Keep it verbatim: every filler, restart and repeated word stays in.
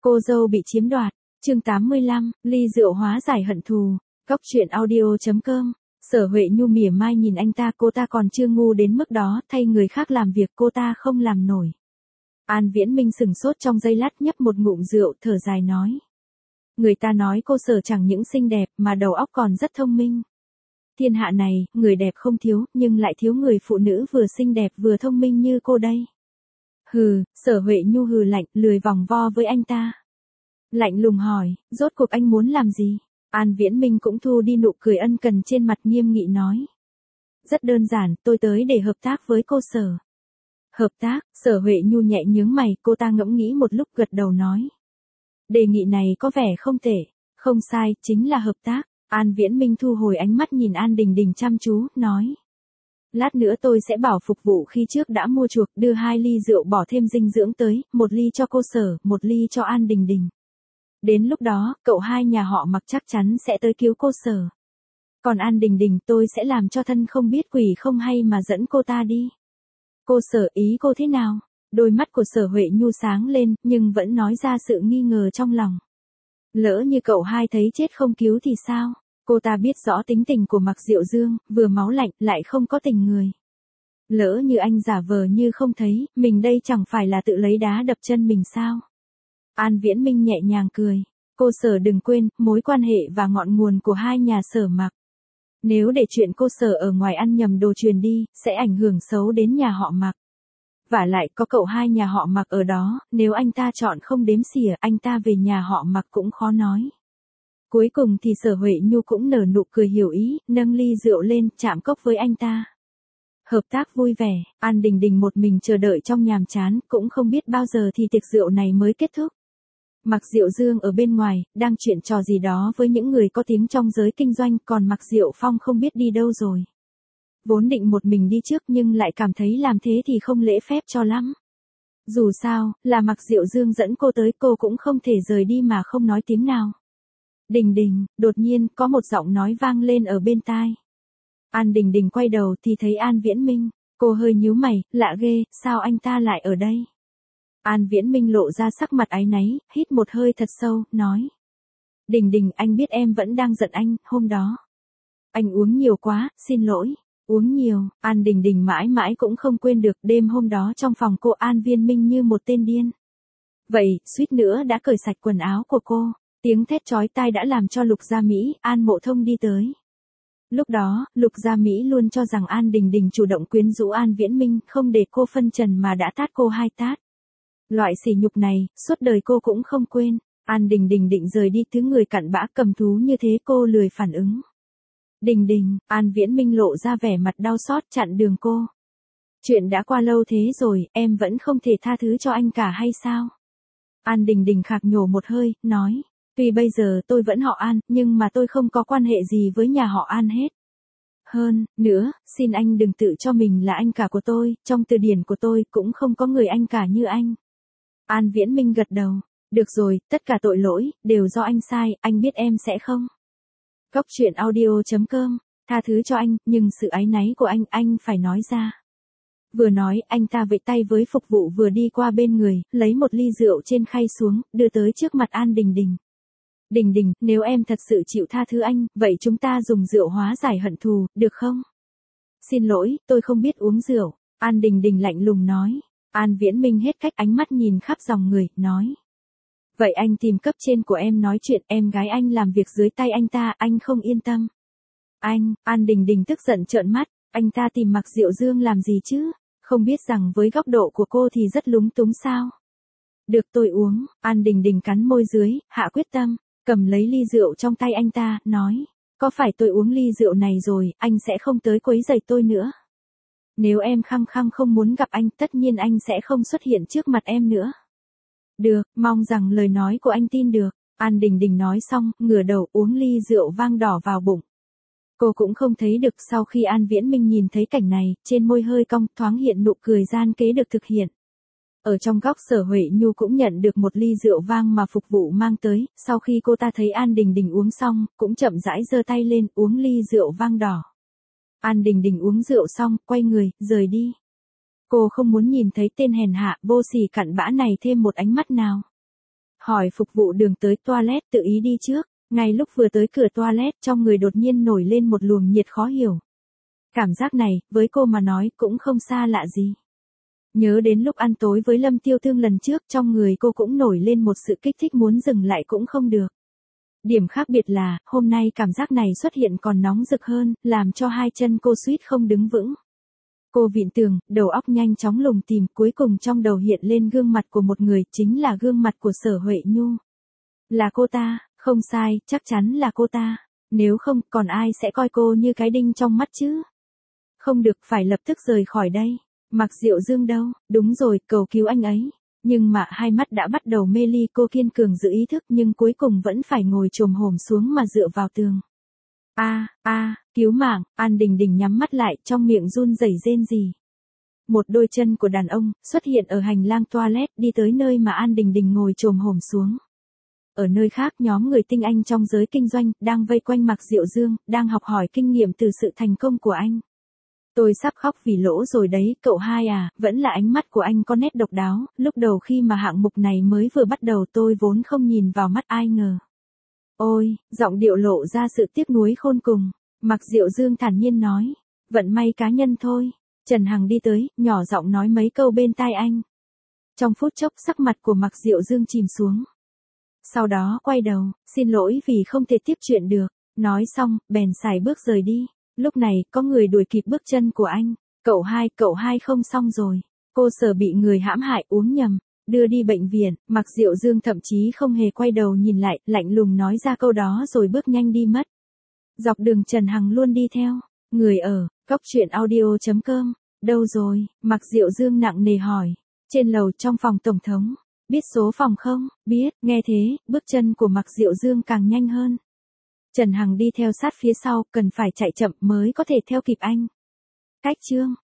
Cô dâu bị chiếm đoạt. Chương tám mươi lăm, ly rượu hóa giải hận thù. Góc truyện audio chấm com. Sở Huệ Nhu mỉa mai nhìn anh ta, cô ta còn chưa ngu đến mức đó, thay người khác làm việc cô ta không làm nổi. An Viễn Minh sừng sốt trong giây lát, nhấp một ngụm rượu, thở dài nói. Người ta nói cô Sở chẳng những xinh đẹp mà đầu óc còn rất thông minh. Thiên hạ này, người đẹp không thiếu, nhưng lại thiếu người phụ nữ vừa xinh đẹp vừa thông minh như cô đây. Hừ, Sở Huệ Nhu hừ lạnh, lười vòng vo với anh ta. Lạnh lùng hỏi, rốt cuộc anh muốn làm gì? An Viễn Minh cũng thu đi nụ cười ân cần trên mặt, nghiêm nghị nói. Rất đơn giản, tôi tới để hợp tác với cô Sở. Hợp tác? Sở Huệ Nhu nhẹ nhướng mày, cô ta ngẫm nghĩ một lúc gật đầu nói. Đề nghị này có vẻ không tệ. Không sai, chính là hợp tác. An Viễn Minh thu hồi ánh mắt nhìn An Đình Đình chăm chú, nói. Lát nữa tôi sẽ bảo phục vụ khi trước đã mua chuộc đưa hai ly rượu bỏ thêm dinh dưỡng tới, một ly cho cô Sở, một ly cho An Đình Đình. Đến lúc đó, cậu hai nhà họ Mặc chắc chắn sẽ tới cứu cô Sở. Còn An Đình Đình tôi sẽ làm cho thân không biết quỷ không hay mà dẫn cô ta đi. Cô Sở, ý cô thế nào? Đôi mắt của Sở Huệ Nhu sáng lên, nhưng vẫn nói ra sự nghi ngờ trong lòng. Lỡ như cậu hai thấy chết không cứu thì sao? Cô ta biết rõ tính tình của Mặc Diệu Dương, vừa máu lạnh lại không có tình người. Lỡ như anh giả vờ như không thấy, mình đây chẳng phải là tự lấy đá đập chân mình sao? An Viễn Minh nhẹ nhàng cười. Cô Sở đừng quên, mối quan hệ và ngọn nguồn của hai nhà Sở Mặc. Nếu để chuyện cô Sở ở ngoài ăn nhầm đồ truyền đi, sẽ ảnh hưởng xấu đến nhà họ Mặc. Vả lại có cậu hai nhà họ Mặc ở đó, nếu anh ta chọn không đếm xỉa, anh ta về nhà họ Mặc cũng khó nói. Cuối cùng thì Sở Huệ Nhu cũng nở nụ cười hiểu ý, nâng ly rượu lên, chạm cốc với anh ta. Hợp tác vui vẻ, An Đình Đình một mình chờ đợi trong nhàm chán, cũng không biết bao giờ thì tiệc rượu này mới kết thúc. Mặc Diệu Dương ở bên ngoài, đang chuyện trò gì đó với những người có tiếng trong giới kinh doanh, còn Mặc Diệu Phong không biết đi đâu rồi. Vốn định một mình đi trước nhưng lại cảm thấy làm thế thì không lễ phép cho lắm. Dù sao, là Mặc Diệu Dương dẫn cô tới, cô cũng không thể rời đi mà không nói tiếng nào. Đình Đình, đột nhiên, có một giọng nói vang lên ở bên tai. An Đình Đình quay đầu thì thấy An Viễn Minh, cô hơi nhíu mày, lạ ghê, sao anh ta lại ở đây? An Viễn Minh lộ ra sắc mặt áy náy, hít một hơi thật sâu, nói. Đình Đình, anh biết em vẫn đang giận anh, hôm đó. Anh uống nhiều quá, xin lỗi. Uống nhiều, An Đình Đình mãi mãi cũng không quên được đêm hôm đó trong phòng cô. An Viễn Minh như một tên điên. Vậy, suýt nữa đã cởi sạch quần áo của cô. Tiếng thét chói tai đã làm cho Lục Gia Mỹ, An Mộ Thông đi tới. Lúc đó, Lục Gia Mỹ luôn cho rằng An Đình Đình chủ động quyến rũ An Viễn Minh, không để cô phân trần mà đã tát cô hai tát. Loại sỉ nhục này, suốt đời cô cũng không quên. An Đình Đình định rời đi, thứ người cặn bã cầm thú như thế cô lười phản ứng. Đình Đình, An Viễn Minh lộ ra vẻ mặt đau xót chặn đường cô. Chuyện đã qua lâu thế rồi, em vẫn không thể tha thứ cho anh cả hay sao? An Đình Đình khạc nhổ một hơi, nói. Tuy bây giờ tôi vẫn họ An, nhưng mà tôi không có quan hệ gì với nhà họ An hết. Hơn nữa, xin anh đừng tự cho mình là anh cả của tôi, trong từ điển của tôi cũng không có người anh cả như anh. An Viễn Minh gật đầu. Được rồi, tất cả tội lỗi, đều do anh sai, anh biết em sẽ không. Góc truyện audio chấm com, tha thứ cho anh, nhưng sự áy náy của anh, anh phải nói ra. Vừa nói, anh ta vẫy tay với phục vụ vừa đi qua bên người, lấy một ly rượu trên khay xuống, đưa tới trước mặt An Đình Đình. Đình Đình, nếu em thật sự chịu tha thứ anh, vậy chúng ta dùng rượu hóa giải hận thù, được không? Xin lỗi, tôi không biết uống rượu. An Đình Đình lạnh lùng nói. An Viễn Minh hết cách, ánh mắt nhìn khắp dòng người, nói. Vậy anh tìm cấp trên của em nói chuyện, em gái anh làm việc dưới tay anh ta, anh không yên tâm. Anh, An Đình Đình tức giận trợn mắt, anh ta tìm Mặc Diệu Dương làm gì chứ? Không biết rằng với góc độ của cô thì rất lúng túng sao? Được tôi uống, An Đình Đình cắn môi dưới, hạ quyết tâm, cầm lấy ly rượu trong tay anh ta, nói. Có phải tôi uống ly rượu này rồi, anh sẽ không tới quấy rầy tôi nữa. Nếu em khăng khăng không muốn gặp anh, tất nhiên anh sẽ không xuất hiện trước mặt em nữa. Được, mong rằng lời nói của anh tin được. An Đình Đình nói xong, ngửa đầu uống ly rượu vang đỏ vào bụng. Cô cũng không thấy được sau khi An Viễn Minh nhìn thấy cảnh này, trên môi hơi cong, thoáng hiện nụ cười gian kế được thực hiện. Ở trong góc Sở Huệ Nhu cũng nhận được một ly rượu vang mà phục vụ mang tới, sau khi cô ta thấy An Đình Đình uống xong, cũng chậm rãi giơ tay lên uống ly rượu vang đỏ. An Đình Đình uống rượu xong, quay người, rời đi. Cô không muốn nhìn thấy tên hèn hạ, vô sỉ cặn bã này thêm một ánh mắt nào. Hỏi phục vụ đường tới toilet tự ý đi trước, ngay lúc vừa tới cửa toilet trong người đột nhiên nổi lên một luồng nhiệt khó hiểu. Cảm giác này, với cô mà nói cũng không xa lạ gì. Nhớ đến lúc ăn tối với Lâm Tiêu Thương lần trước trong người cô cũng nổi lên một sự kích thích muốn dừng lại cũng không được. Điểm khác biệt là, hôm nay cảm giác này xuất hiện còn nóng rực hơn, làm cho hai chân cô suýt không đứng vững. Cô vịn tường, đầu óc nhanh chóng lùng tìm, cuối cùng trong đầu hiện lên gương mặt của một người, chính là gương mặt của Sở Huệ Nhu. Là cô ta, không sai, chắc chắn là cô ta. Nếu không, còn ai sẽ coi cô như cái đinh trong mắt chứ? Không được, phải lập tức rời khỏi đây. Mạc Diệu Dương đâu? Đúng rồi, cầu cứu anh ấy. Nhưng mà hai mắt đã bắt đầu mê ly, cô kiên cường giữ ý thức nhưng cuối cùng vẫn phải ngồi chồm hổm xuống mà dựa vào tường. A, a, cứu mạng, An Đình Đình nhắm mắt lại, trong miệng run rẩy rên rỉ. Một đôi chân của đàn ông xuất hiện ở hành lang toilet, đi tới nơi mà An Đình Đình ngồi chồm hổm xuống. Ở nơi khác, nhóm người tinh anh trong giới kinh doanh đang vây quanh Mạc Diệu Dương, đang học hỏi kinh nghiệm từ sự thành công của anh. Tôi sắp khóc vì lỗ rồi đấy, cậu hai à, vẫn là ánh mắt của anh có nét độc đáo, lúc đầu khi mà hạng mục này mới vừa bắt đầu tôi vốn không nhìn vào mắt ai ngờ. Ôi, giọng điệu lộ ra sự tiếc nuối khôn cùng, Mạc Diệu Dương thản nhiên nói, vận may cá nhân thôi. Trần Hằng đi tới, nhỏ giọng nói mấy câu bên tai anh. Trong phút chốc sắc mặt của Mạc Diệu Dương chìm xuống. Sau đó quay đầu, xin lỗi vì không thể tiếp chuyện được, nói xong, bèn sải bước rời đi. Lúc này, có người đuổi kịp bước chân của anh. Cậu hai, cậu hai không xong rồi. Cô Sở bị người hãm hại uống nhầm, đưa đi bệnh viện. Mạc Diệu Dương thậm chí không hề quay đầu nhìn lại, lạnh lùng nói ra câu đó rồi bước nhanh đi mất. Dọc đường Trần Hằng luôn đi theo. Người ở, góc truyện audio chấm com. Đâu rồi? Mạc Diệu Dương nặng nề hỏi. Trên lầu trong phòng tổng thống. Biết số phòng không? Biết. Nghe thế, bước chân của Mạc Diệu Dương càng nhanh hơn. Trần Hằng đi theo sát phía sau, cần phải chạy chậm mới có thể theo kịp anh. Cách chương